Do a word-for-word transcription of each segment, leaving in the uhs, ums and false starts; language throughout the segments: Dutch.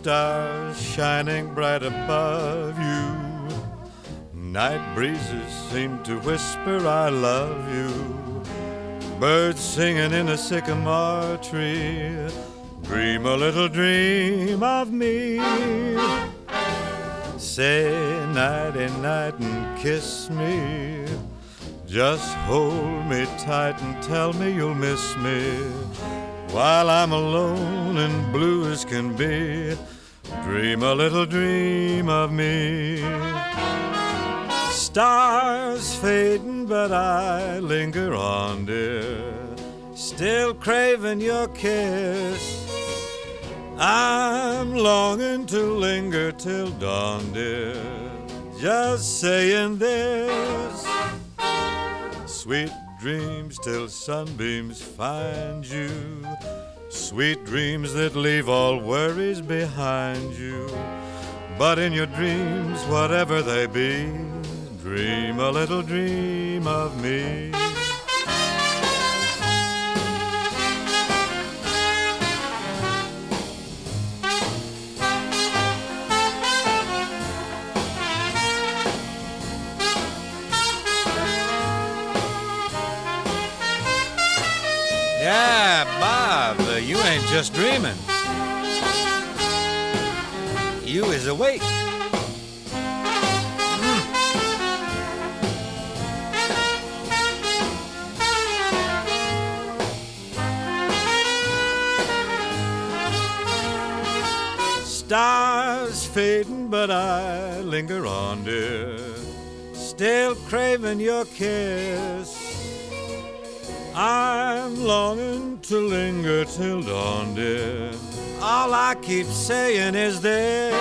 stars shining bright above you. Night breezes seem to whisper I love you. Birds singing in a sycamore tree. Dream a little dream of me. Say nighty night and kiss me. Just hold me tight and tell me you'll miss me while I'm alone and blue as can be. Dream a little dream of me. Stars fading, but I linger on, dear, still craving your kiss. I'm longing to linger till dawn, dear, just saying this. Sweet dreams till sunbeams find you. Sweet dreams that leave all worries behind you. But in your dreams, whatever they be, dream a little dream of me. Yeah, Bob, uh, you ain't just dreaming. You is awake. Mm. Stars fading, but I linger on, dear, still craving your kiss. I'm longing to linger till dawn, dear. All I keep saying is this.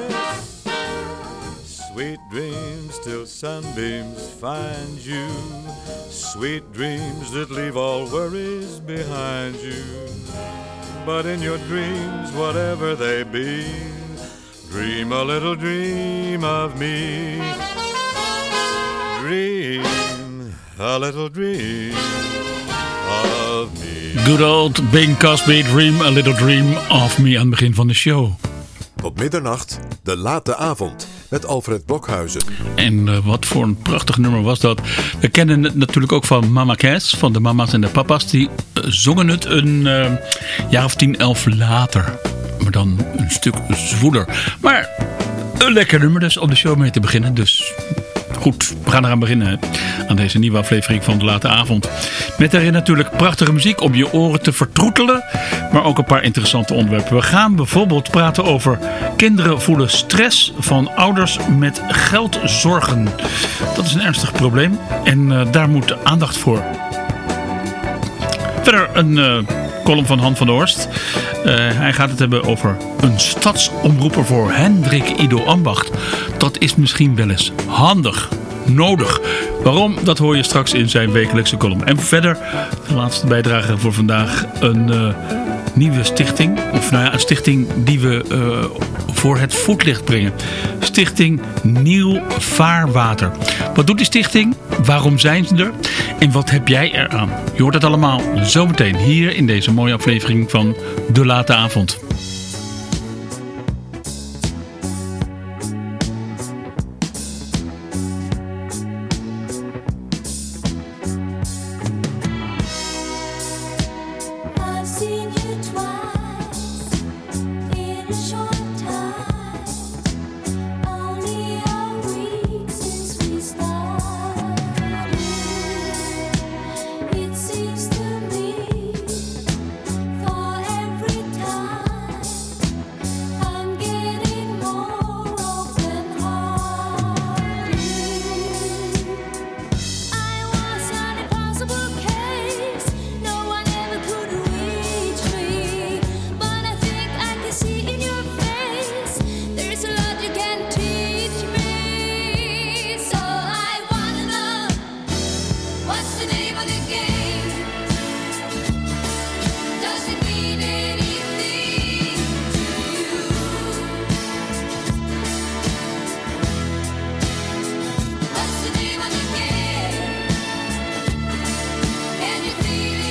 Sweet dreams till sunbeams find you. Sweet dreams that leave all worries behind you. But in your dreams, whatever they be, dream a little dream of me. Dream a little dream of me. Good old Bing Crosby, Dream a Little Dream of Me aan het begin van de show. Tot middernacht, de late avond met Alfred Blokhuizen. En uh, wat voor een prachtig nummer was dat. We kennen het natuurlijk ook van Mama Cass, van de mama's en de papa's. Die uh, zongen het een uh, jaar of tien, elf later. Maar dan een stuk zwoeler. Maar een lekker nummer dus om de show mee te beginnen. Dus goed, we gaan eraan beginnen aan deze nieuwe aflevering van de late avond. Met daarin natuurlijk prachtige muziek om je oren te vertroetelen. Maar ook een paar interessante onderwerpen. We gaan bijvoorbeeld praten over kinderen voelen stress van ouders met geldzorgen. Dat is een ernstig probleem en uh, daar moet aandacht voor. Verder een uh, column van Han van der Horst. Uh, hij gaat het hebben over een stadsomroeper voor Hendrik Ido Ambacht. Dat is misschien wel eens handig, nodig. Waarom? Dat hoor je straks in zijn wekelijkse column. En verder, de laatste bijdrage voor vandaag, een uh, nieuwe stichting. Of nou ja, een stichting die we uh, voor het voetlicht brengen. Stichting Nieuw Vaarwater. Wat doet die stichting? Waarom zijn ze er? En wat heb jij eraan? Je hoort het allemaal zometeen hier in deze mooie aflevering van De Late Avond.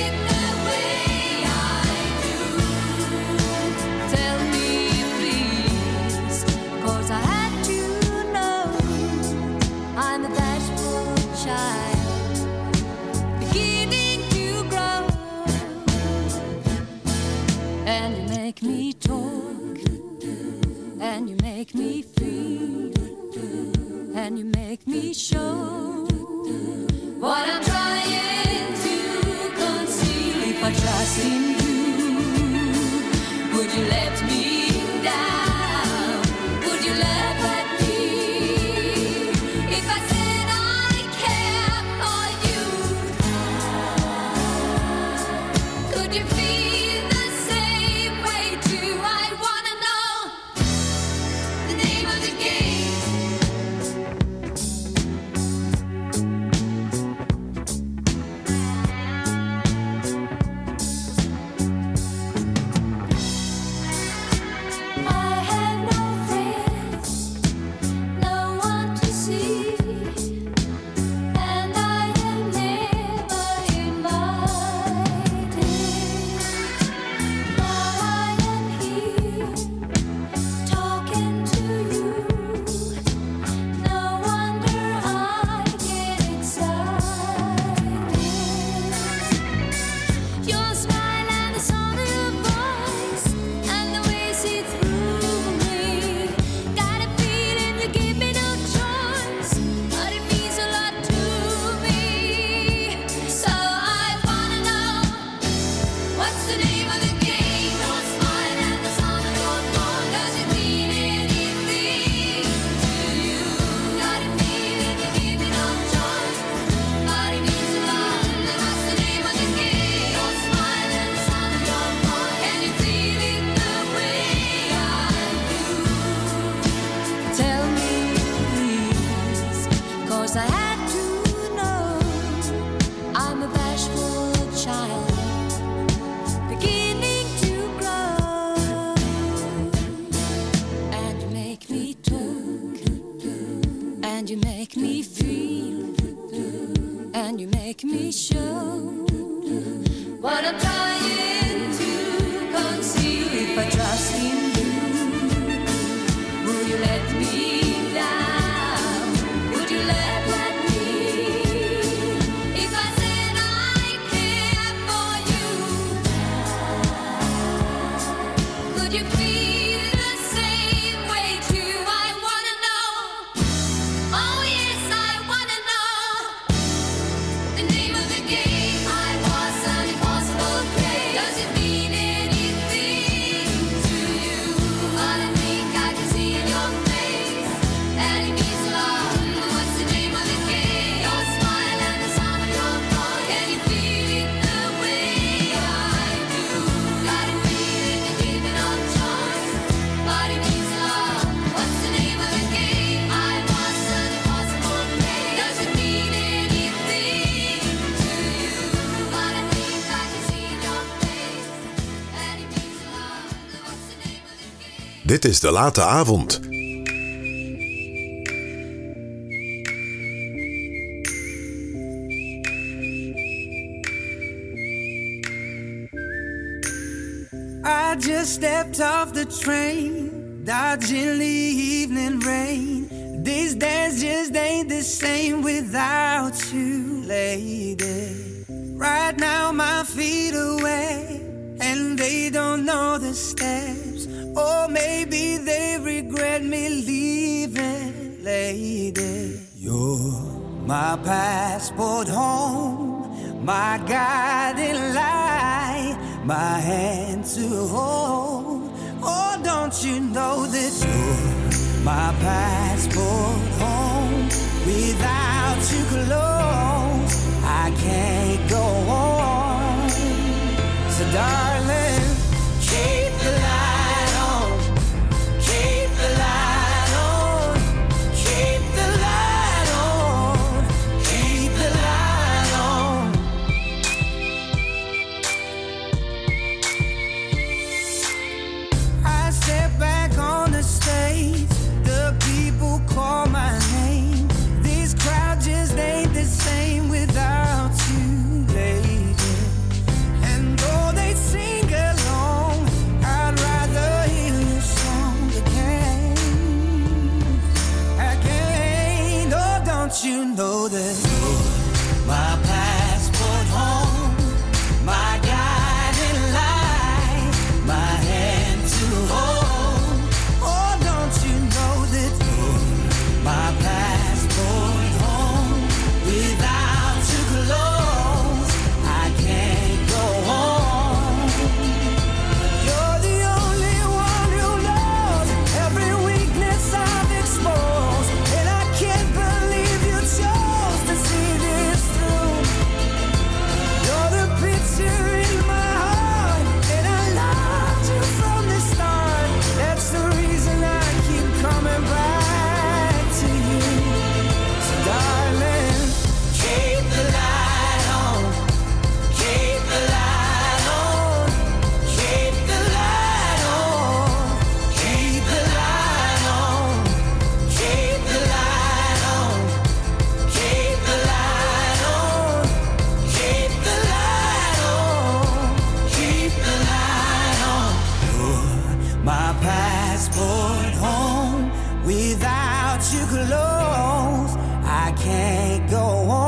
Tell me please. child, beginning to grow. And you make me talk, and you make me feel, and you make me show what I'm trying to conceal. If I trust in you, would you let me down? Would you laugh at me if I said I care for you? Could you feel the same way too? I wanna know the name of the game. I have no friends, no one to see, and I am never invited. Now I am here talking to you. No wonder I get excited. Your smile and the sound of your voice and the way you see through me. Got a feeling you give me no choice, but it means a lot to me. So I wanna know, what's the name of the game? Your smile and the sound of your voice, does it mean anything to you? Got a feeling you give me no choice, but it means a lot. Then what's the name of the game? Your smile and the sound of your voice, can you feel it the way I do? Tell me please, 'cause I had to know. I'm a bashful child, beginning to grow. And you make me talk, and you make me feel, and you make me show what I'm trying to conceal. If I trust in you, will you let me down? Would you laugh at me if I said I care for you? Could you feel the same way too? I wanna know. Oh yes, I wanna know the name of the game. I was an impossible play. Does it mean anything to you? But I think I can see in your face that it means a lot. What's the name of the game? Your smile and the sound of your voice, can you feel it the way I do? Got a feeling you give me no choice, but it means a lot. What's the name of the game? I was an impossible play. Does it mean anything to you? But I think I can see in your face that it means a lot. What's the name of the game? Dit is De Late Avond. I just stepped off the train, dodging the evening rain. These days just ain't the same without you, lady. Right now my feet are wet, and they don't know the steps. Or maybe they regret me leaving, lady. You're my passport home, my guiding light, my hand to hold. Oh, don't you know that you're my passport home? Without you close, I can't go on. So darling, keep the light on, keep the light on, keep the light on, keep the light on. I step back on the stage, the people call my name. This crowd know that you're my passport home, my guiding light, my hand to hold. Oh, don't you know that you're my passport home? Without you close, I can't go on. You're the only one who knows every weakness I've exposed, and I can't believe you chose to see this through. You're the picture in my heart, and I loved you from the start. That's the reason I keep coming back to you. So darling, keep the light on, keep the light on, keep the light on, keep the light on, keep the light on, keep the light on, keep the light on, keep the light on. You're my passport home. Without you close, I can't go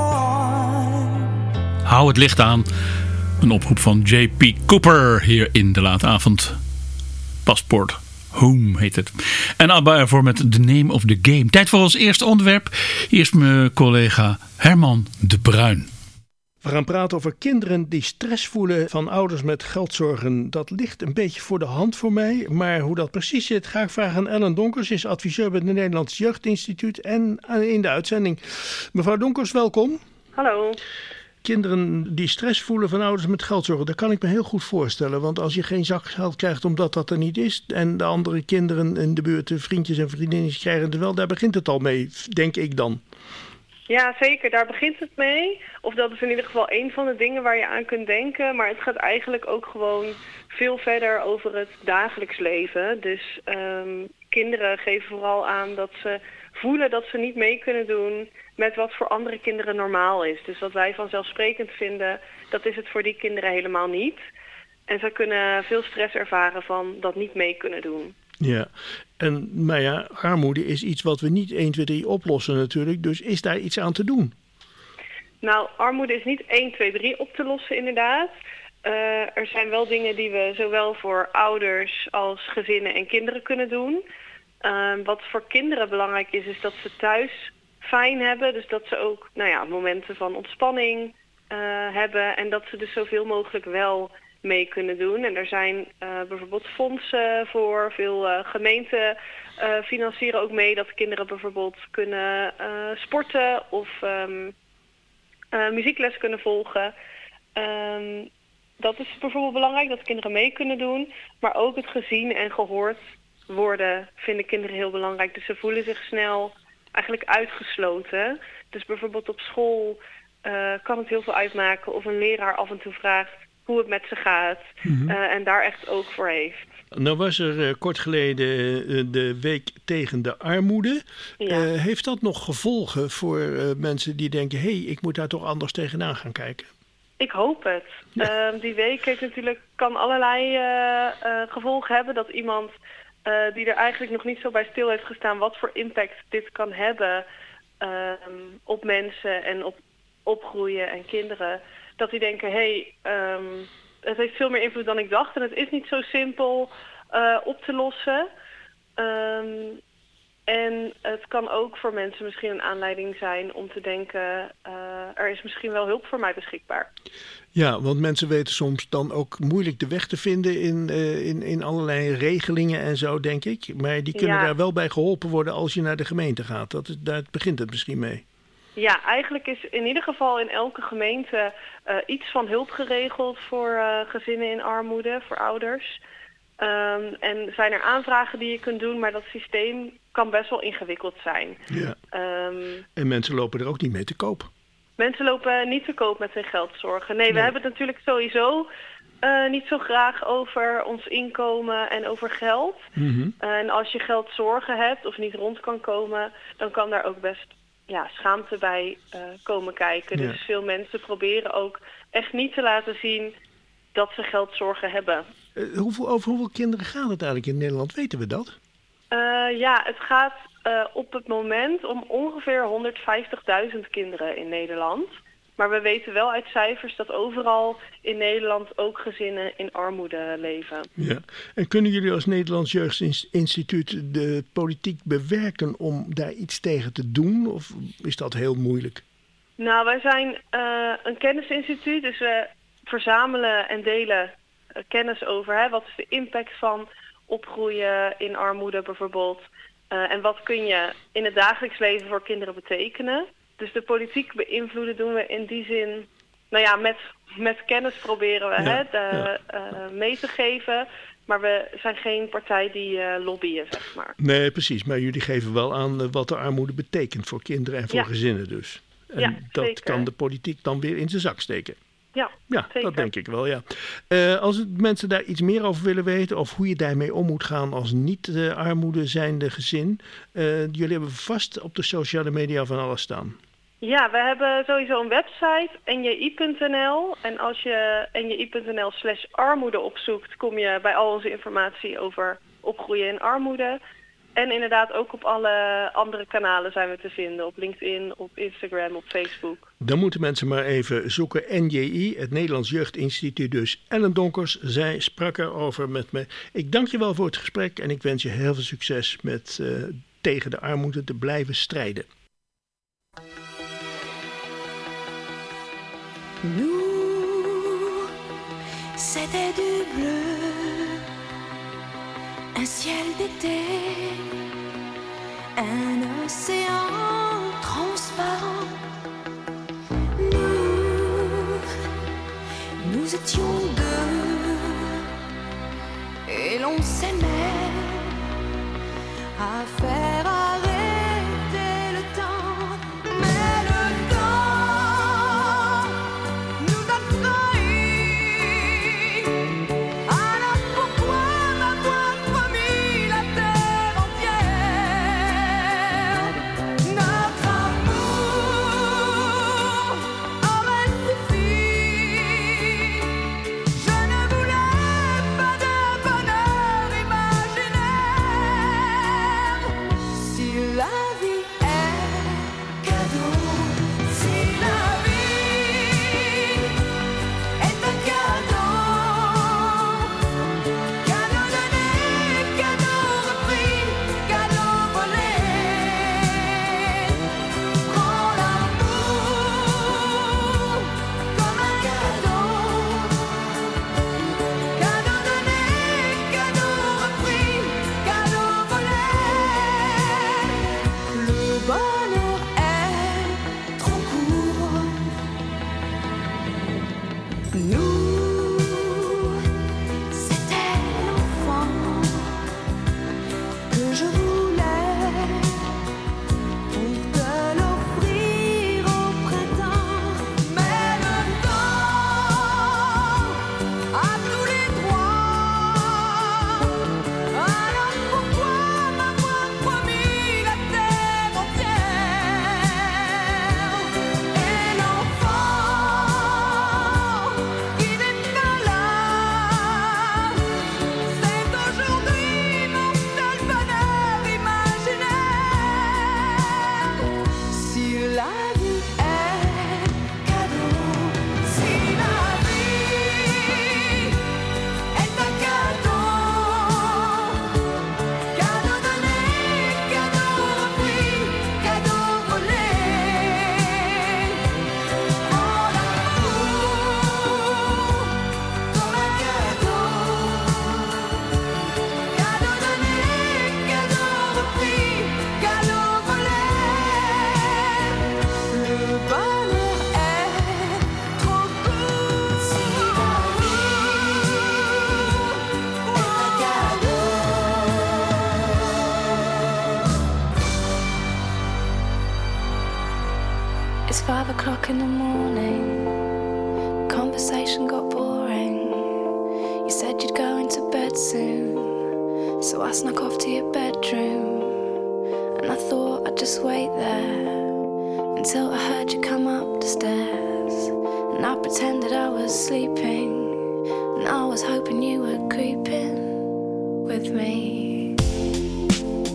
on. Hou het licht aan. Een oproep van J P Cooper hier in de late avond. Paspoort Home heet het. En ABBA ervoor met The Name of the Game. Tijd voor ons eerste onderwerp. Eerst mijn collega Herman de Bruin. We gaan praten over kinderen die stress voelen van ouders met geldzorgen. Dat ligt een beetje voor de hand voor mij. Maar hoe dat precies zit, ga ik vragen aan Ellen Donkers. Ze is adviseur bij het Nederlands Jeugdinstituut en in de uitzending. Mevrouw Donkers, welkom. Hallo. Kinderen die stress voelen van ouders met geldzorgen, dat kan ik me heel goed voorstellen. Want als je geen zakgeld krijgt omdat dat er niet is, en de andere kinderen in de buurt, de vriendjes en vriendinnetjes krijgen het wel, daar begint het al mee, denk ik dan. Ja, zeker. Daar begint het mee. Of dat is in ieder geval een van de dingen waar je aan kunt denken. Maar het gaat eigenlijk ook gewoon veel verder over het dagelijks leven. Dus um, kinderen geven vooral aan dat ze voelen dat ze niet mee kunnen doen met wat voor andere kinderen normaal is. Dus wat wij vanzelfsprekend vinden, dat is het voor die kinderen helemaal niet. En ze kunnen veel stress ervaren van dat niet mee kunnen doen. Ja, en maar ja, armoede is iets wat we niet één, twee, drie oplossen natuurlijk. Dus is daar iets aan te doen? Nou, armoede is niet één, twee, drie op te lossen inderdaad. Uh, er zijn wel dingen die we zowel voor ouders als gezinnen en kinderen kunnen doen. Uh, wat voor kinderen belangrijk is, is dat ze thuis fijn hebben. Dus dat ze ook nou ja, momenten van ontspanning uh, hebben. En dat ze dus zoveel mogelijk wel mee kunnen doen. En er zijn uh, bijvoorbeeld fondsen voor. Veel uh, gemeenten uh, financieren ook mee dat kinderen bijvoorbeeld kunnen uh, sporten of um, uh, muziekles kunnen volgen. Um, dat is bijvoorbeeld belangrijk, dat kinderen mee kunnen doen. Maar ook het gezien en gehoord worden vinden kinderen heel belangrijk. Dus ze voelen zich snel eigenlijk uitgesloten. Dus bijvoorbeeld op school uh, kan het heel veel uitmaken of een leraar af en toe vraagt hoe het met ze gaat. Mm-hmm. uh, en daar echt oog voor heeft. Nou was er uh, kort geleden uh, de week tegen de armoede. Ja. Uh, heeft dat nog gevolgen voor uh, mensen die denken, hé, hey, ik moet daar toch anders tegenaan gaan kijken? Ik hoop het. Ja. Uh, die week heeft natuurlijk, kan allerlei uh, uh, gevolgen hebben. Dat iemand uh, die er eigenlijk nog niet zo bij stil heeft gestaan wat voor impact dit kan hebben uh, op mensen en op opgroeien en kinderen. Dat die denken, hé, hey, um, het heeft veel meer invloed dan ik dacht. En het is niet zo simpel uh, op te lossen. Um, en het kan ook voor mensen misschien een aanleiding zijn om te denken, uh, er is misschien wel hulp voor mij beschikbaar. Ja, want mensen weten soms dan ook moeilijk de weg te vinden in, uh, in, in allerlei regelingen en zo, denk ik. Maar die kunnen ja. daar wel bij geholpen worden als je naar de gemeente gaat. Dat is, daar begint het misschien mee. Ja, eigenlijk is in ieder geval in elke gemeente uh, iets van hulp geregeld voor uh, gezinnen in armoede, voor ouders. Um, en zijn er aanvragen die je kunt doen, maar dat systeem kan best wel ingewikkeld zijn. Ja. Um, en mensen lopen er ook niet mee te koop. Mensen lopen niet te koop met hun geldzorgen. Nee, we nee. hebben het natuurlijk sowieso uh, niet zo graag over ons inkomen en over geld. Mm-hmm. Uh, en als je geldzorgen hebt of niet rond kan komen, dan kan daar ook best ja, schaamte bij uh, komen kijken. Ja. Dus veel mensen proberen ook echt niet te laten zien dat ze geldzorgen hebben. Uh, hoeveel, over hoeveel kinderen gaat het eigenlijk in Nederland? Weten we dat? Uh, ja, het gaat uh, op het moment om ongeveer honderdvijftigduizend kinderen in Nederland. Maar we weten wel uit cijfers dat overal in Nederland ook gezinnen in armoede leven. Ja. En kunnen jullie als Nederlands Jeugdinstituut de politiek bewerken om daar iets tegen te doen? Of is dat heel moeilijk? Nou, wij zijn uh, een kennisinstituut, dus we verzamelen en delen uh, kennis over. Hè? Wat is de impact van opgroeien in armoede bijvoorbeeld? Uh, en wat kun je in het dagelijks leven voor kinderen betekenen? Dus de politiek beïnvloeden doen we in die zin, nou ja, met, met kennis proberen we ja, hè, de, ja. uh, mee te geven. Maar we zijn geen partij die uh, lobbyen, zeg maar. Nee, precies. Maar jullie geven wel aan uh, wat de armoede betekent voor kinderen en voor ja. gezinnen dus. En ja, dat zeker. kan de politiek dan weer in zijn zak steken. Ja, ja zeker. Dat denk ik wel, ja. Uh, als het mensen daar iets meer over willen weten of hoe je daarmee om moet gaan als niet uh, armoede zijnde gezin. Uh, jullie hebben vast op de sociale media van alles staan. Ja, we hebben sowieso een website, N J I punt N L. En als je N J I punt N L slash armoede opzoekt, kom je bij al onze informatie over opgroeien in armoede. En inderdaad ook op alle andere kanalen zijn we te vinden. Op LinkedIn, op Instagram, op Facebook. Dan moeten mensen maar even zoeken. N J I, het Nederlands Jeugdinstituut dus. Ellen Donkers, zij sprak erover met me. Ik dank je wel voor het gesprek en ik wens je heel veel succes met uh, tegen de armoede te blijven strijden. Nous, c'était du bleu, un ciel d'été, un océan transparent. Nous, nous étions deux, et l'on s'aimait à faire arrêter le temps. Mais le temps nous a trahis. Alors pourquoi m'avoir promis la terre entière? Notre amour aurait suffi. Je ne voulais pas de bonheur imaginaire. Si la vie est cadeau, si la vie est un cadeau, cadeau donné, cadeau repris, cadeau volé, prends l'amour comme un cadeau, cadeau donné, cadeau repris, cadeau volé. Le bonheur est trop court. Nous, c'était l'enfant que je voulais pour te l'offrir au printemps. Mais le temps a tous les droits. Alors pourquoi m'avoir promis la terre entière? Et l'enfant qui n'est pas là, c'est aujourd'hui mon seul bonheur imaginaire. Si la vie est cadeau, si la vie est un cadeau, cadeau donné, cadeau repris, cadeau volé, prends l'amour comme un cadeau, cadeau donné, cadeau repris, cadeau volé. Le bonheur est trop court. Si la vie est un cadeau. It's five o'clock in the morning. Conversation got boring. You said you'd go into bed soon, so I snuck off to your bedroom. And I thought I'd just wait there until I heard you come up the stairs. And I pretended I was sleeping, and I was hoping you were creeping with me.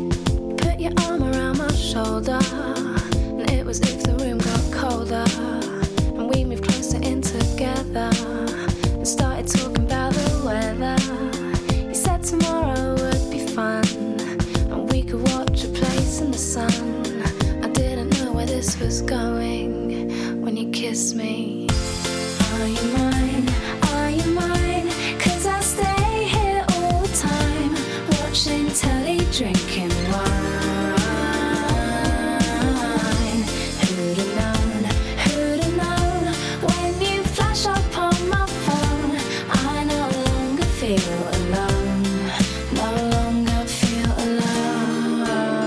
when you kiss me. Are you mine? Are you mine? 'Cause I stay here all the time, watching telly, drinking wine. Who'd have known? Who'd have known? When you flash up on my phone, I no longer feel alone. No longer feel alone.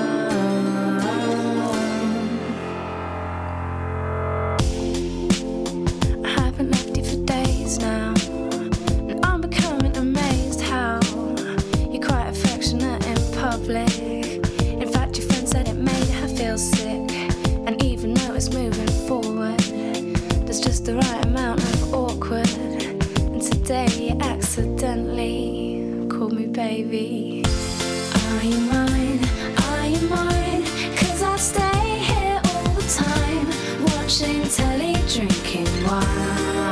I haven't left you for days now, and I'm becoming amazed how you're quite affectionate in public. In fact, your friend said it made her feel sick, and even though it's moving forward, there's just the right amount of awkward. And today you accidentally called me baby. Are you mine? Are you mine? 'Cause I stay here all the time, watching telly, drinking wine.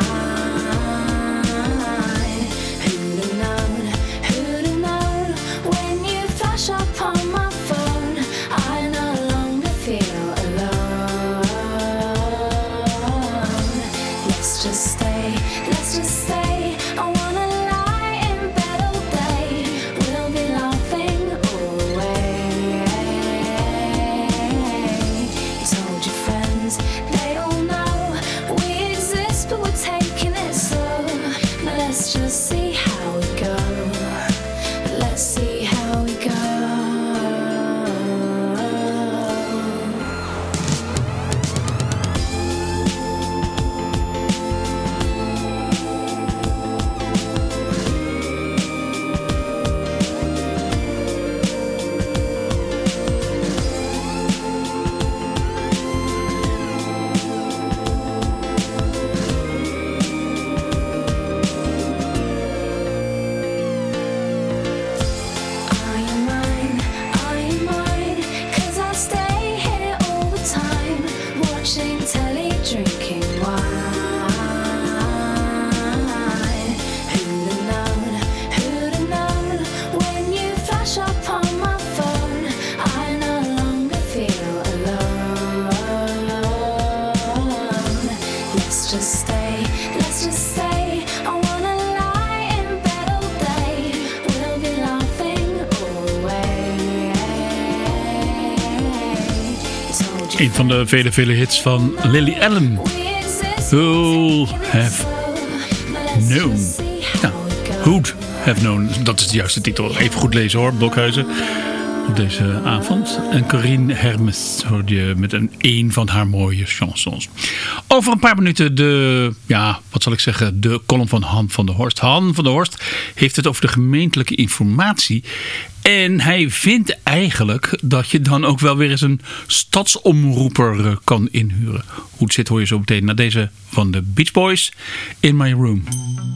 Who'd have known? Who'd have known? When you flash up on my phone, I no longer feel alone. Let's just stay, let's just stay. I wanna lie in bed all day. We'll be laughing all the way. You told your friends, they all know we exist, but we're taking it slow. Now let's just see how we go. Let's see how we go. Are you mine? Are you mine? 'Cause I stay here all the time, watching telly, drinking wine. Who'd have known? Who'd have known? When you flash up on my phone, I no longer feel alone. Let's just stay, let's just stay. I wanna lie in bed all day. We'll be laughing all the way. You told your Een van de vele, vele hits van Lily Allen. we exist, Who'll have known. Ja, who'd have known. Dat is de juiste titel. Even goed lezen hoor, Blokhuizen. Op deze avond. En Corinne Hermes hoorde je met een een van haar mooie chansons. Over een paar minuten de, ja, wat zal ik zeggen, de column van Han van der Horst. Han van der Horst heeft het over de gemeentelijke informatie. En hij vindt eigenlijk dat je dan ook wel weer eens een stadsomroeper eh, kan inhuren. Hoe het zit hoor je zo meteen naar deze van de Beach Boys, In My Room.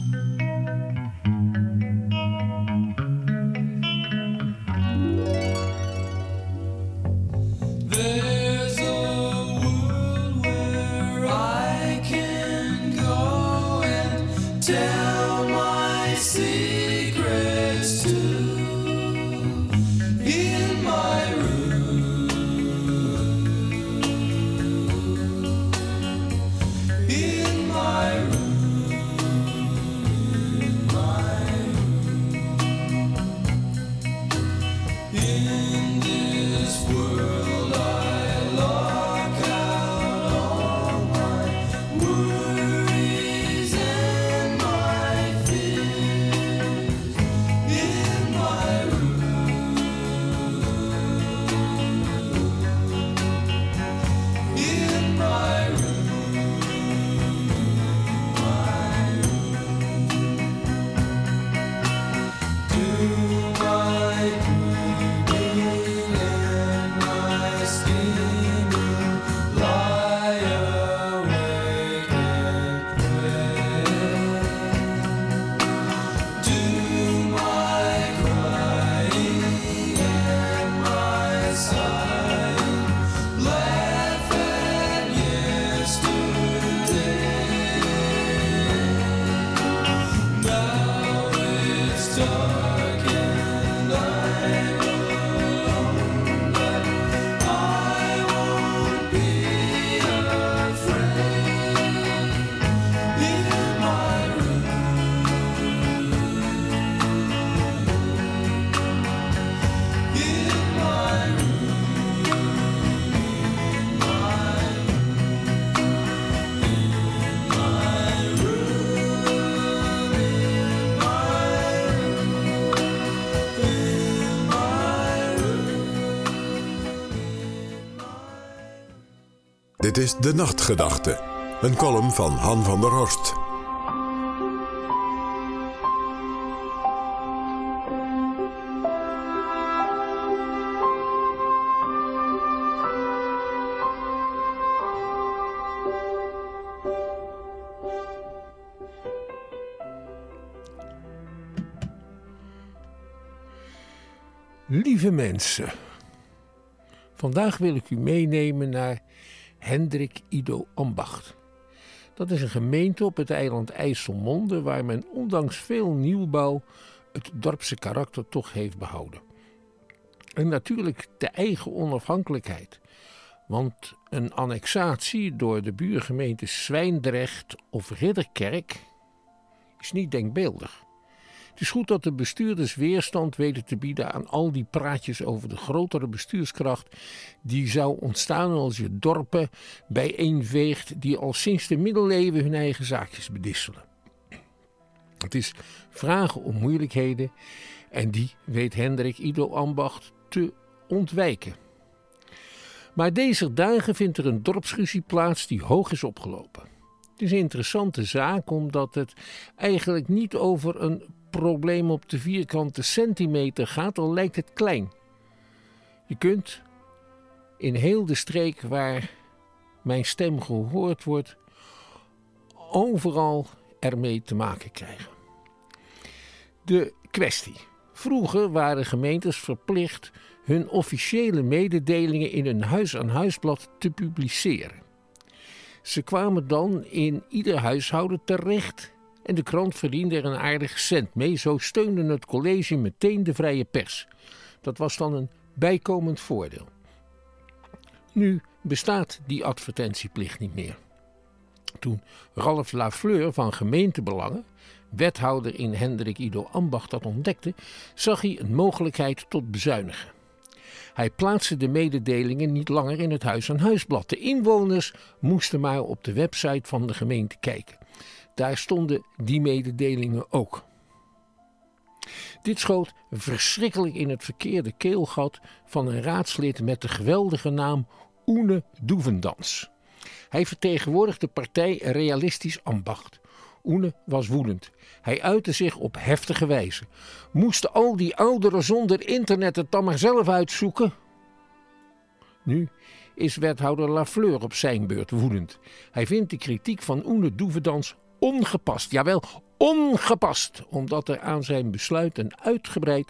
There's a world where I can go and tell my secrets to. In my room, in my room, in my room. In this world I lock out all my worries and my Dit is De Nachtgedachte, een column van Han van der Horst. Lieve mensen, vandaag wil ik u meenemen naar Hendrik Ido Ambacht. Dat is een gemeente op het eiland IJsselmonde waar men ondanks veel nieuwbouw het dorpse karakter toch heeft behouden. En natuurlijk de eigen onafhankelijkheid, want een annexatie door de buurgemeente Zwijndrecht of Ridderkerk is niet denkbeeldig. Het is goed dat de bestuurders weerstand weten te bieden aan al die praatjes over de grotere bestuurskracht die zou ontstaan als je dorpen bijeenveegt die al sinds de middeleeuwen hun eigen zaakjes bedisselen. Het is vragen om moeilijkheden en die weet Hendrik Ido Ambacht te ontwijken. Maar deze dagen vindt er een dorpsruzie plaats die hoog is opgelopen. Het is een interessante zaak omdat het eigenlijk niet over een probleem op de vierkante centimeter gaat, al lijkt het klein. Je kunt in heel de streek waar mijn stem gehoord wordt, overal ermee te maken krijgen. De kwestie. Vroeger waren gemeentes verplicht hun officiële mededelingen in een huis-aan-huisblad te publiceren. Ze kwamen dan in ieder huishouden terecht en de krant verdiende er een aardig cent mee. Zo steunde het college meteen de vrije pers. Dat was dan een bijkomend voordeel. Nu bestaat die advertentieplicht niet meer. Toen Ralph Lafleur van Gemeentebelangen, wethouder in Hendrik Ido Ambacht, dat ontdekte, zag hij een mogelijkheid tot bezuinigen. Hij plaatste de mededelingen niet langer in het huis-aan-huisblad. De inwoners moesten maar op de website van de gemeente kijken. Daar stonden die mededelingen ook. Dit schoot verschrikkelijk in het verkeerde keelgat van een raadslid met de geweldige naam Oene Doevendans. Hij vertegenwoordigde de partij Realistisch Ambacht. Oene was woedend. Hij uitte zich op heftige wijze. Moesten al die ouderen zonder internet het dan maar zelf uitzoeken? Nu is wethouder Lafleur op zijn beurt woedend. Hij vindt de kritiek van Oene Doevendans ongepast. Jawel, ongepast. Omdat er aan zijn besluit een uitgebreid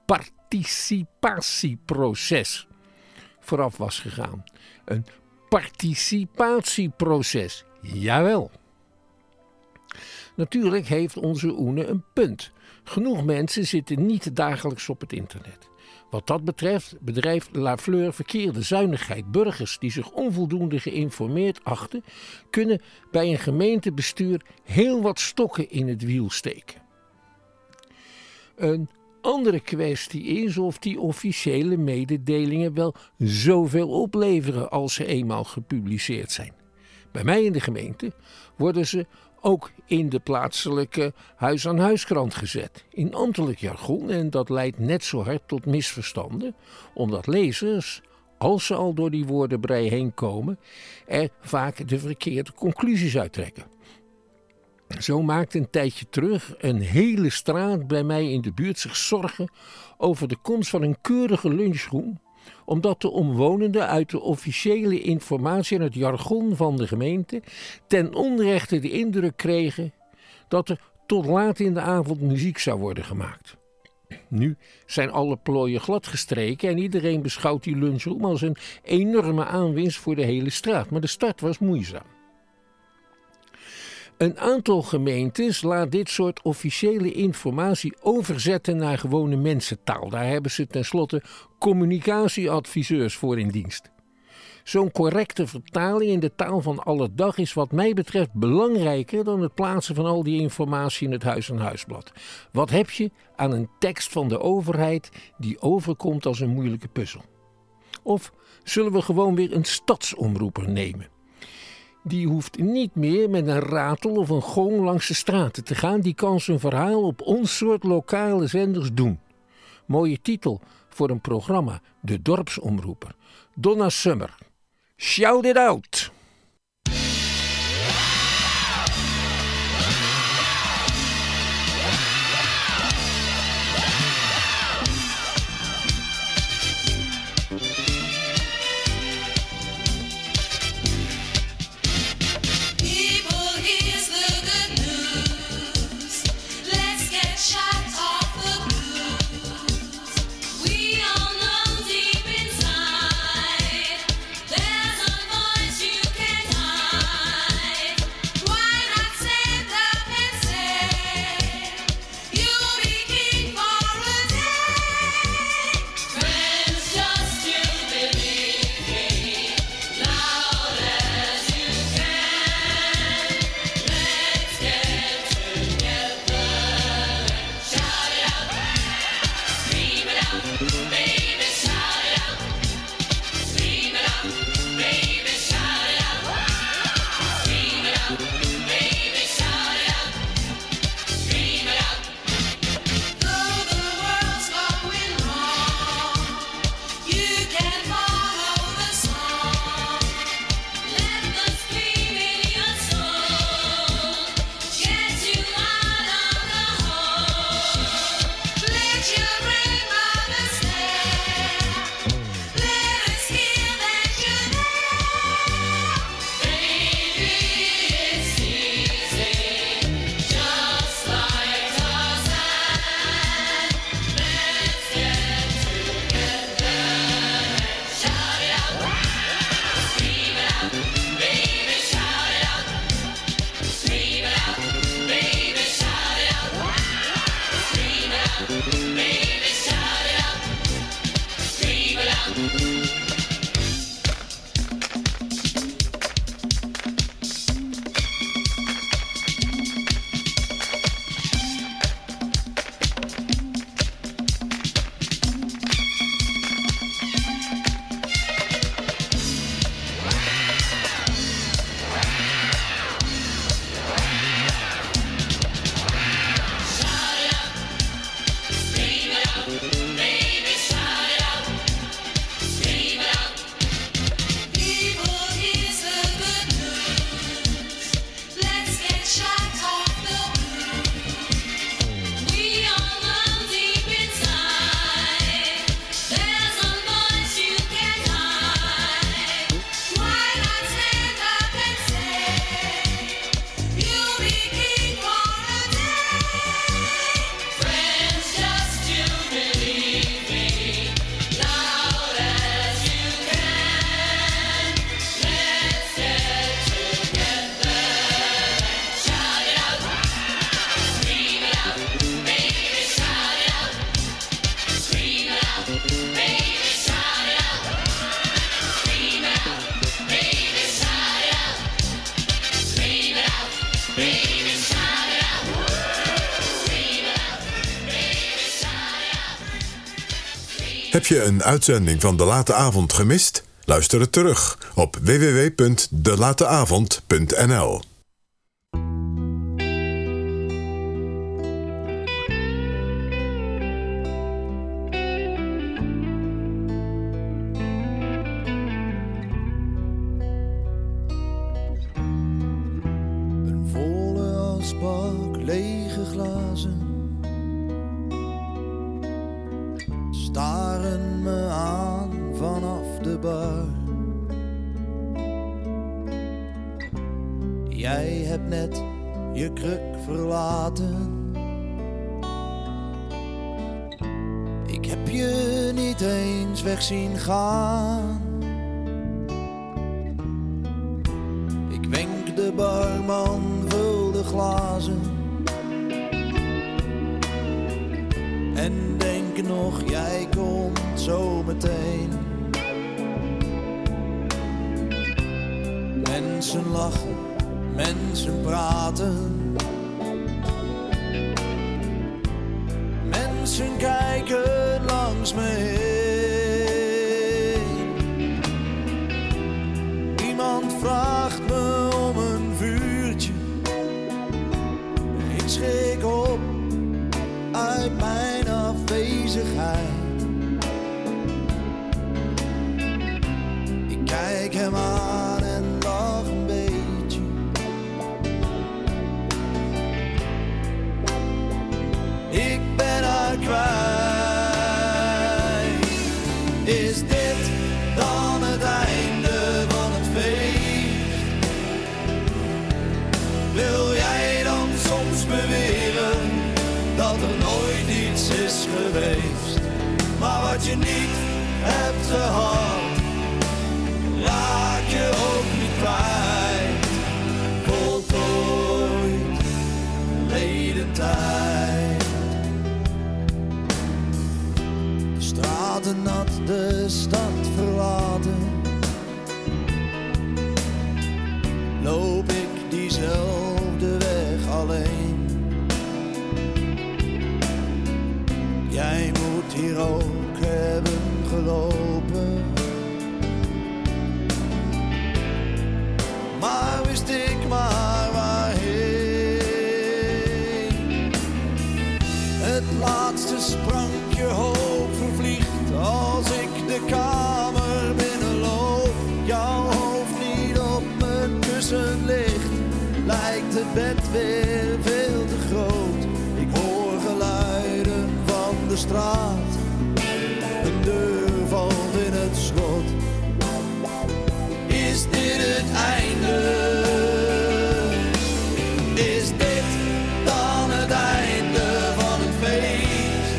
participatieproces vooraf was gegaan. Een participatieproces. Jawel. Natuurlijk heeft onze Oene een punt. Genoeg mensen zitten niet dagelijks op het internet. Wat dat betreft bedrijft Lafleur verkeerde zuinigheid. Burgers die zich onvoldoende geïnformeerd achten, kunnen bij een gemeentebestuur heel wat stokken in het wiel steken. Een andere kwestie is of die officiële mededelingen wel zoveel opleveren als ze eenmaal gepubliceerd zijn. Bij mij in de gemeente worden ze ook in de plaatselijke huis-aan-huiskrant gezet. In ambtelijk jargon, en dat leidt net zo hard tot misverstanden, omdat lezers, als ze al door die woordenbrei heen komen, er vaak de verkeerde conclusies uittrekken. Zo maakte een tijdje terug een hele straat bij mij in de buurt zich zorgen over de komst van een keurige lunchroom, omdat de omwonenden uit de officiële informatie en het jargon van de gemeente ten onrechte de indruk kregen dat er tot laat in de avond muziek zou worden gemaakt. Nu zijn alle plooien gladgestreken en iedereen beschouwt die lunchroom als een enorme aanwinst voor de hele straat, maar de start was moeizaam. Een aantal gemeentes laat dit soort officiële informatie overzetten naar gewone mensentaal. Daar hebben ze tenslotte communicatieadviseurs voor in dienst. Zo'n correcte vertaling in de taal van alledag is wat mij betreft belangrijker dan het plaatsen van al die informatie in het huis-aan-huisblad. Wat heb je aan een tekst van de overheid die overkomt als een moeilijke puzzel? Of zullen we gewoon weer een stadsomroeper nemen? Die hoeft niet meer met een ratel of een gong langs de straten te gaan. Die kan zijn verhaal op ons soort lokale zenders doen. Mooie titel voor een programma, De Dorpsomroeper. Donna Summer. Shout it out! Heb je een uitzending van De Late Avond gemist? Luister het terug op w w w punt de late avond punt n l. Een volle asbak, lege glazen staren me aan vanaf de bar. Jij hebt net je kruk verlaten. Ik heb je niet eens weg zien gaan. Ik wenk de barman, vul de glazen en denk nog, jij komt zo meteen. Mensen lachen, mensen praten, mensen kijken langs me heen. Iemand vraagt me om een vuurtje, ik schrik op uit mijn afwezigheid. Ik kijk hem aan en lach een beetje. Ik ben haar kwijt. Is dit dan het einde van het feest? Wil jij dan soms beweren dat er nooit iets is geweest? Maar wat je niet hebt gehad, raak je ook niet kwijt. Voltooid, verleden tijd. De straten nat, de stad verlaten. Loop ik diezelfde weg alleen. Jij moet hier ook hebben gelopen. Maar wist ik maar waarheen. Het laatste sprankje hoop vervliegt als ik de kamer binnenloop. Jouw hoofd niet op mijn kussen ligt, lijkt het bed weer veel te groot. Ik hoor geluiden van de straat, een deur valt in het slot. Is dit het einde? Is dit dan het einde van het feest?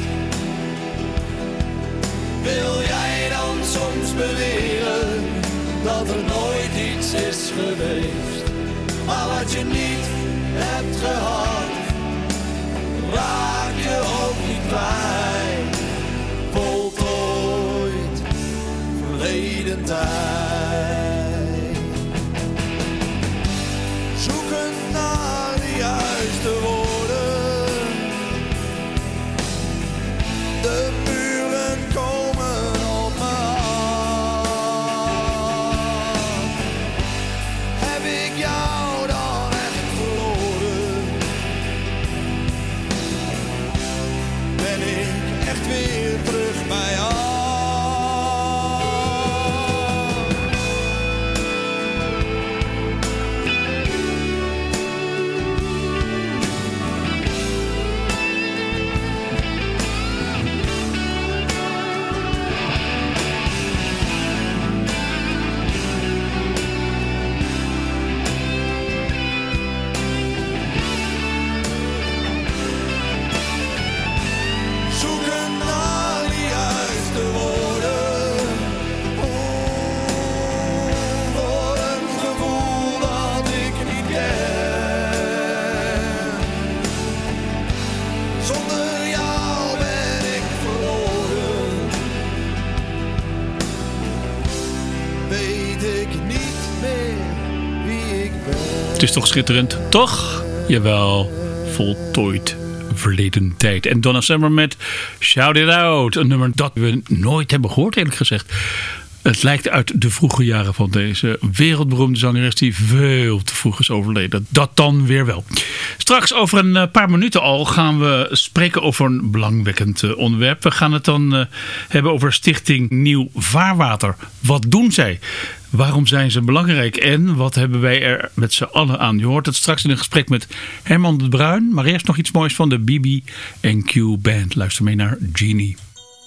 Wil jij dan soms beweren dat er nooit iets is geweest? Maar wat je niet hebt gehad, raak je ook niet kwijt. Voltooid, verleden tijd. Zoekend naar de juiste woorden. De buren komen op me af. Heb ik jou dan echt verloren? Ben ik echt weer terug bij jou? Zoeken naar de juiste woorden. Oh, voor een gevoel dat ik niet ken. Zonder jou ben ik verloren. Weet ik niet meer wie ik ben. Het is toch schitterend, toch? Jawel, voltooid verleden tijd. En Donna Summer met Shout It Out. Een nummer dat we nooit hebben gehoord, eerlijk gezegd. Het lijkt uit de vroege jaren van deze wereldberoemde zangeres die veel te vroeg is overleden. Dat dan weer wel. Straks over een paar minuten al gaan we spreken over een belangwekkend onderwerp. We gaan het dan uh, hebben over Stichting Nieuw Vaarwater. Wat doen zij? Waarom zijn ze belangrijk? En wat hebben wij er met z'n allen aan? Je hoort het straks in een gesprek met Herman de Bruin. Maar eerst nog iets moois van de B B en Q Band. Luister mee naar Genie.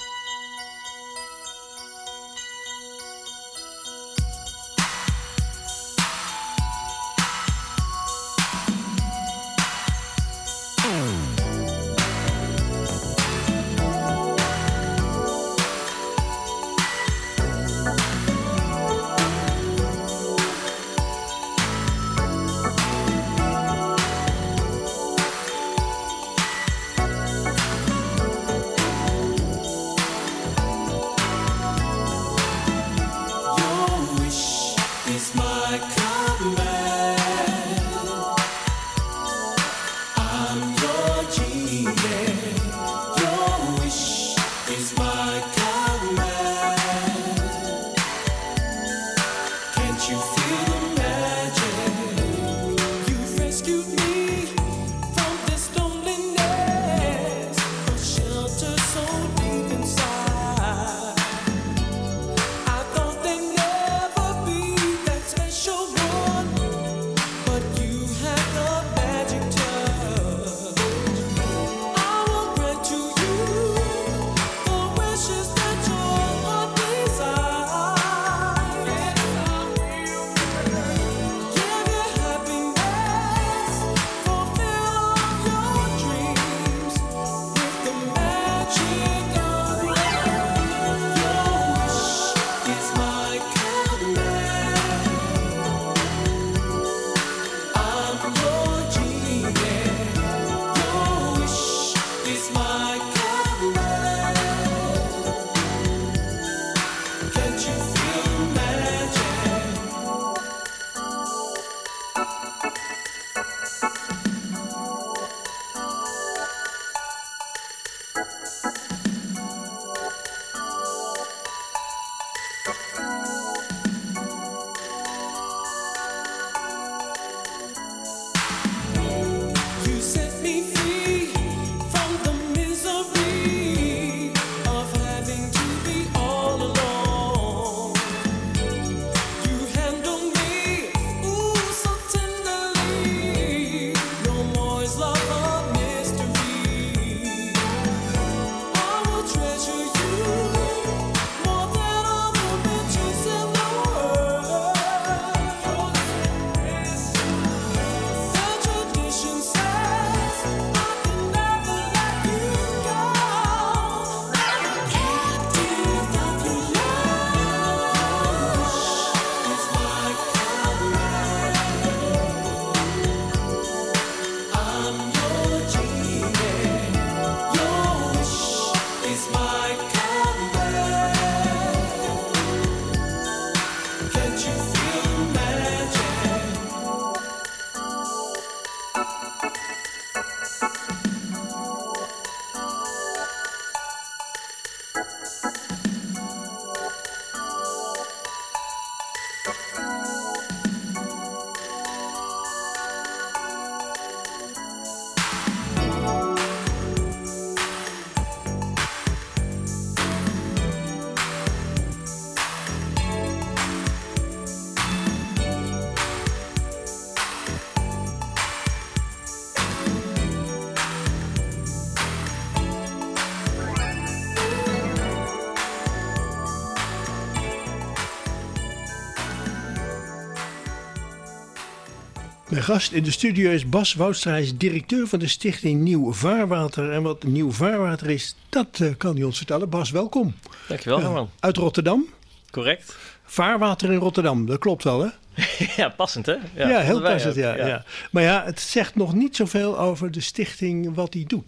Mijn gast in de studio is Bas Woudstra, hij is directeur van de Stichting Nieuw Vaarwater. En wat Nieuw Vaarwater is, dat uh, kan hij ons vertellen. Bas, welkom. Dankjewel, Herman. Uh, uit Rotterdam. Correct. Vaarwater in Rotterdam, dat klopt wel, hè? Ja, passend, hè? Ja, ja heel passend, ja, ja. ja. Maar ja, het zegt nog niet zoveel over de stichting wat die doet.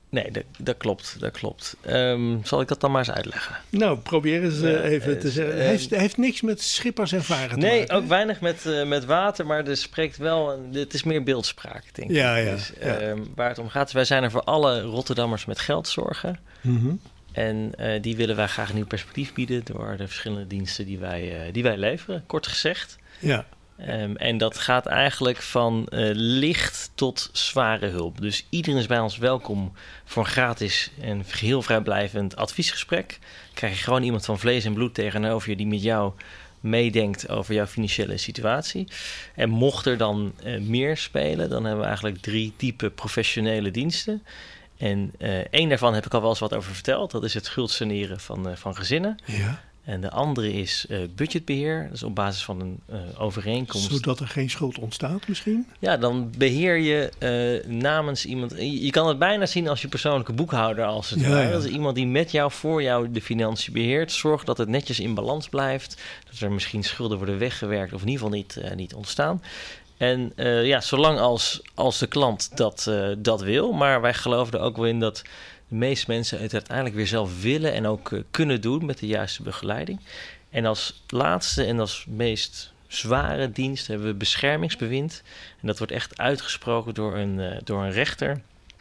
Nee, dat, dat klopt. Dat klopt. Um, zal ik dat dan maar eens uitleggen? Nou, probeer eens uh, Ja, even uh, te zeggen. uh, Hij heeft, hij heeft niks met schippers en varen te Nee, maken. ook weinig met, uh, met water, maar er spreekt wel... Het is meer beeldspraak, denk ik. Ja, ja, Dus, ja. um, waar het om gaat, wij zijn er voor alle Rotterdammers met geld zorgen. Mm-hmm. En uh, die willen wij graag een nieuw perspectief bieden door de verschillende diensten die wij, uh, die wij leveren, kort gezegd. Ja. Um, en dat gaat eigenlijk van uh, licht tot zware hulp. Dus iedereen is bij ons welkom voor een gratis en geheel vrijblijvend adviesgesprek. Krijg je gewoon iemand van vlees en bloed tegenover je die met jou meedenkt over jouw financiële situatie. En mocht er dan uh, meer spelen, dan hebben we eigenlijk drie typen professionele diensten. En uh, één daarvan heb ik al wel eens wat over verteld. Dat is het schuldsaneren van, uh, van gezinnen. Ja. En de andere is uh, budgetbeheer. Dat is op basis van een uh, overeenkomst. Zodat er geen schuld ontstaat misschien? Ja, dan beheer je uh, namens iemand... Je, je kan het bijna zien als je persoonlijke boekhouder als het Ja, ware. ja. Dat is iemand die met jou, voor jou de financiën beheert. Zorgt dat het netjes in balans blijft. Dat er misschien schulden worden weggewerkt of in ieder geval niet, uh, niet ontstaan. En uh, ja, zolang als, als de klant dat, uh, dat wil. Maar wij geloven er ook wel in dat de meeste mensen het uiteindelijk weer zelf willen en ook uh, kunnen doen met de juiste begeleiding. En als laatste en als meest zware dienst hebben we beschermingsbewind. En dat wordt echt uitgesproken door een, uh, door een rechter.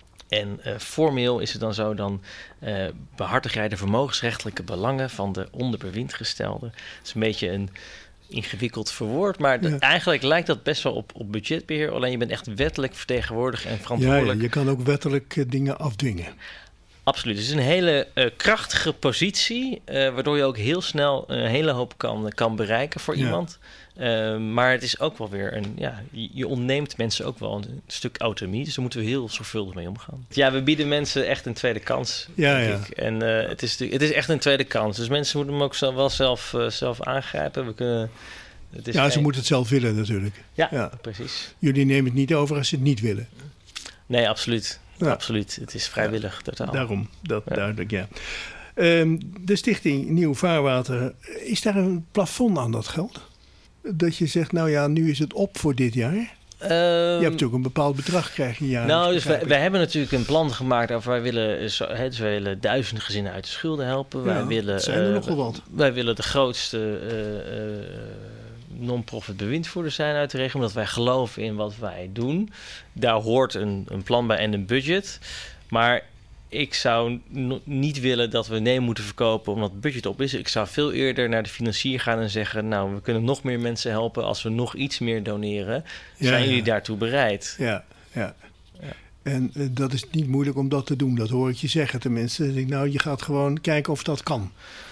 En uh, formeel is het dan zo, dan uh, behartig jij de vermogensrechtelijke belangen van de onder bewind gestelde. Het is een beetje een ingewikkeld verwoord, maar de, Ja. eigenlijk lijkt dat best wel op, op budgetbeheer. Alleen je bent echt wettelijk vertegenwoordigd en Ja, verantwoordelijk. ja, je kan ook wettelijk uh, dingen afdwingen. Absoluut. Het is een hele uh, krachtige positie, uh, waardoor je ook heel snel een hele hoop kan, kan bereiken voor Ja. iemand. Uh, maar het is ook wel weer een, ja, je, je ontneemt mensen ook wel een stuk autonomie. Dus daar moeten we heel zorgvuldig mee omgaan. Ja, we bieden mensen echt een tweede kans. Ja, denk ja. ik. En uh, het, is, het is echt een tweede kans. Dus mensen moeten hem ook zo, wel zelf, uh, zelf aangrijpen. We kunnen, het is Ja, ze geen- moeten het zelf willen natuurlijk. Ja, Ja. precies. Jullie nemen het niet over als ze het niet willen. Nee, absoluut. Ja. Absoluut. Het is vrijwillig totaal. Daarom, dat Ja. duidelijk, ja. Ehm, de stichting Nieuw Vaarwater, is daar een plafond aan dat geld? Dat je zegt, nou ja, nu is het op voor dit jaar. Um, Je hebt natuurlijk een bepaald bedrag, krijg je jaar. Nou, dus wij, wij hebben natuurlijk een plan gemaakt over wij willen, zo, hè, dus wij willen duizenden gezinnen uit de schulden helpen. Ja, wij willen, dat zijn er uh, nogal wat. Wij willen de grootste uh, uh, non-profit bewindvoerder zijn uit de regio, omdat wij geloven in wat wij doen. Daar hoort een, een plan bij en een budget. Maar ik zou no- niet willen dat we nee moeten verkopen omdat het budget op is. Ik zou veel eerder naar de financier gaan en zeggen, nou, we kunnen nog meer mensen helpen als we nog iets meer doneren. Ja, Zijn ja. jullie daartoe bereid? Ja, ja. Ja. En uh, dat is niet moeilijk om dat te doen. Dat hoor ik je zeggen tenminste. Dan denk ik, nou, je gaat gewoon kijken of dat kan.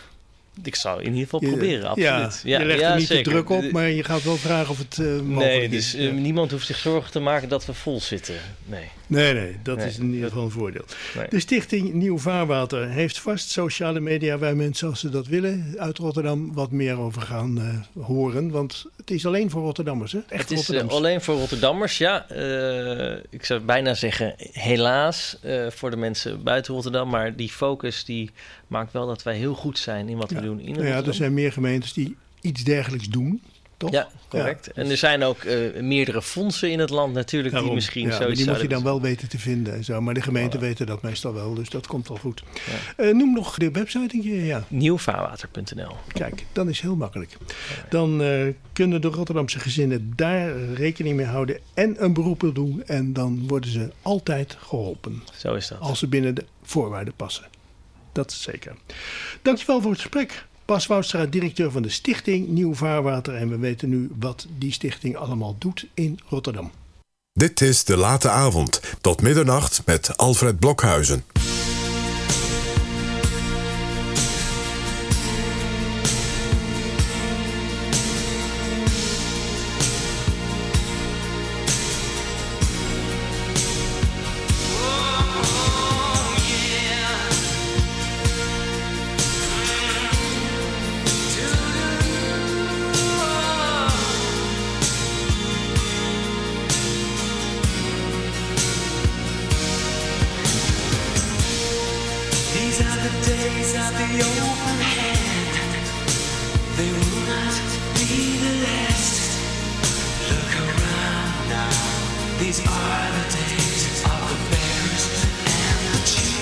Ik zou in ieder geval Je- proberen, absoluut. Ja, je legt er niet zeker. de druk op, maar je gaat wel vragen of het uh, mogelijk Nee, is. dus uh, Ja. niemand hoeft zich zorgen te maken dat we vol zitten. Nee. Nee, nee, dat Nee, is in ieder dat- geval een voordeel. Nee. De stichting Nieuw Vaarwater heeft vast sociale media waar mensen, als ze dat willen, uit Rotterdam wat meer over gaan uh, horen. Want het is alleen voor Rotterdammers, hè? Echt Het is uh, Rotterdammers. alleen voor Rotterdammers, ja. Uh, ik zou bijna zeggen, helaas uh, voor de mensen buiten Rotterdam. Maar die focus die maakt wel dat wij heel goed zijn in wat we doen in Nou Rotterdam. ja, er zijn meer gemeentes die iets dergelijks doen, toch? Ja, correct. En er zijn ook uh, meerdere fondsen in het land natuurlijk Daarom, die misschien ja, maar zoiets die moet je zouden dan wel weten te vinden en zo. Maar de gemeenten Voilà. weten dat meestal wel, dus dat komt wel goed. Uh, noem nog de website een keer, ja. nieuwvaarwater punt n l. Kijk, dan is heel makkelijk. Dan uh, kunnen de Rotterdamse gezinnen daar rekening mee houden en een beroep op doen. En dan worden ze altijd geholpen. Zo is dat. Als ze binnen de voorwaarden passen. Dat is zeker. Dankjewel voor het gesprek. Bas Woudstra, directeur van de stichting Nieuw Vaarwater. En we weten nu wat die stichting allemaal doet in Rotterdam. Dit is De Late Avond. Tot middernacht met Alfred Blokhuizen. These are the days of the open hand. They will not be the last. Look around now. These are the days of the bears and the chiefs.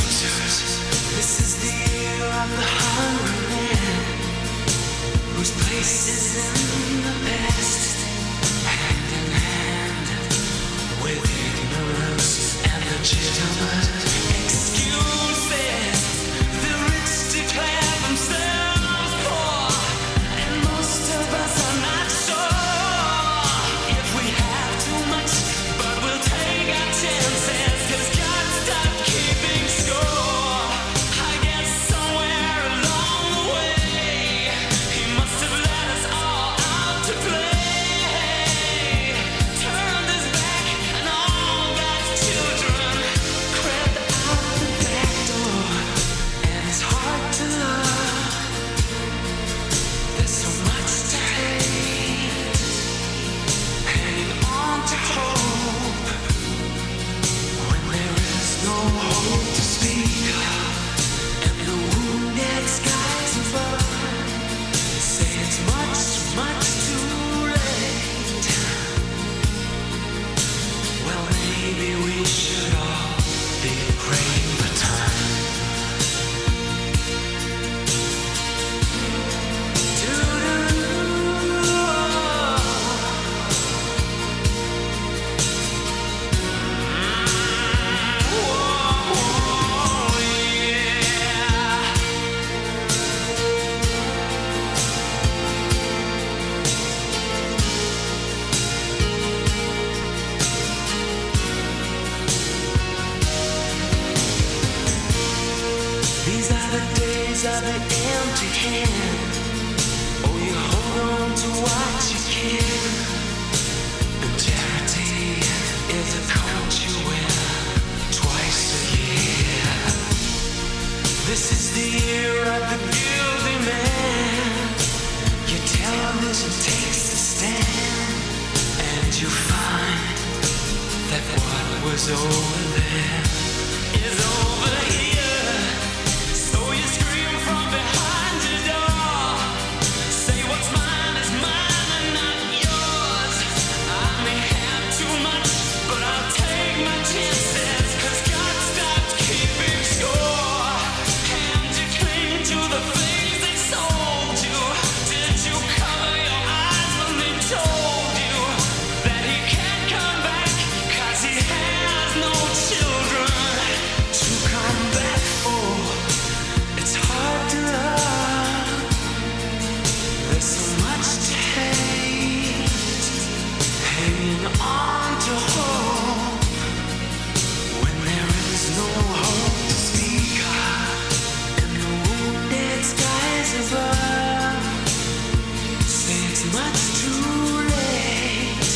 days of an empty hand. Oh, you hold on to what you can. And charity is a coat you wear twice a year. This is the year of the guilty man. Your television takes a stand, and you find that what was over there is over here. So you scream from behind your door, say what's mine is mine and not yours. I may have too much, but I'll take my chances, 'cause God stopped keeping score. And you cling to the things they sold you. Did you cover your eyes when they told you that he can't come back, 'cause he has no children to come back for? It's hard to love. There's so much to hate, hanging on to hope when there is no hope to speak of, and the wounded skies above say it's much too late.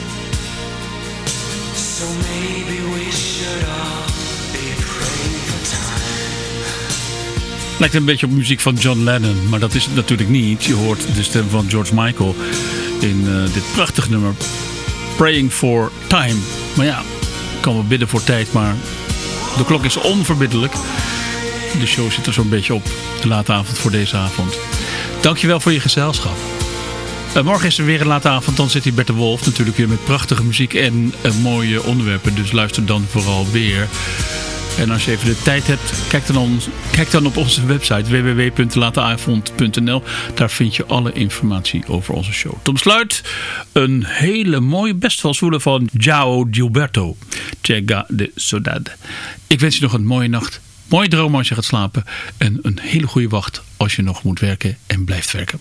So maybe we should all be praying for time. Lijkt een beetje op muziek van John Lennon, maar dat is het natuurlijk niet. Je hoort de stem van George Michael in uh, dit prachtige nummer Praying for Time. Maar ja, ik kan wel bidden voor tijd, maar de klok is onverbiddelijk. De show zit er zo'n beetje op, de late avond voor deze avond. Dankjewel voor je gezelschap. Uh, morgen is er weer een late avond, dan zit hier Bert de Wolf natuurlijk weer met prachtige muziek en uh, mooie onderwerpen. Dus luister dan vooral weer. En als je even de tijd hebt, kijk dan, on, kijk dan op onze website w w w punt lateavond punt n l. Daar vind je alle informatie over onze show. Tot besluit een hele mooie, best wel zwoele van João Gilberto. Chega de Saudade. Ik wens je nog een mooie nacht. Mooie droom als je gaat slapen. En een hele goede wacht als je nog moet werken en blijft werken.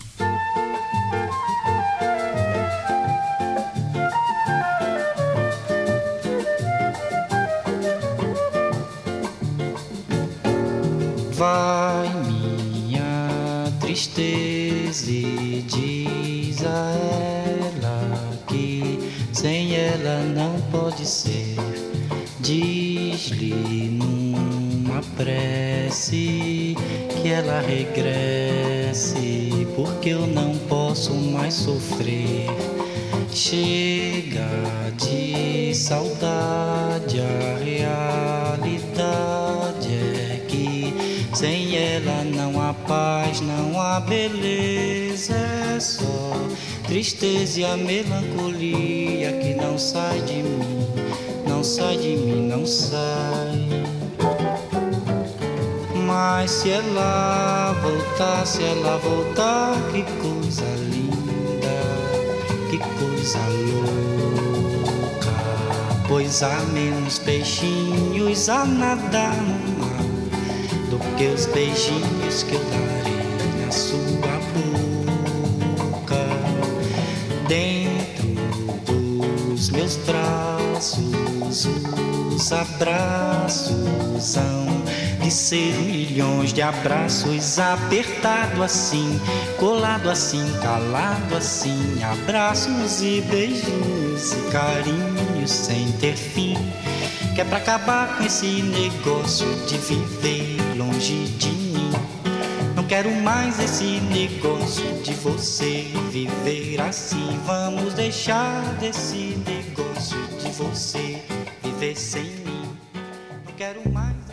Vai minha tristeza e diz a ela que sem ela não pode ser. Diz-lhe numa prece que ela regresse, porque eu não posso mais sofrer. Chega de saudade, a realidade é que sem ela não há paz, não há beleza, é só tristeza e a melancolia que não sai de mim, não sai de mim, não sai. Mas se ela voltar, se ela voltar, que coisa linda, que coisa louca, pois há menos peixinhos a nadar no mar do que os beijinhos que eu darei na sua boca. Dentro dos meus braços, os abraços hão de ser milhões de abraços, apertado assim, colado assim, calado assim, abraços e beijinhos e carinhos sem ter fim, que é pra acabar com esse negócio de viver longe de mim. Não quero mais esse negócio de você viver assim. Vamos deixar desse negócio de você viver sem mim. Não quero mais